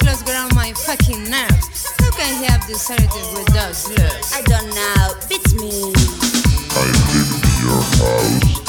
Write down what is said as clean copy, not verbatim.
fellas get on my fucking nerves. How can he have decided with those looks? I don't know. Beats me. I live in your house.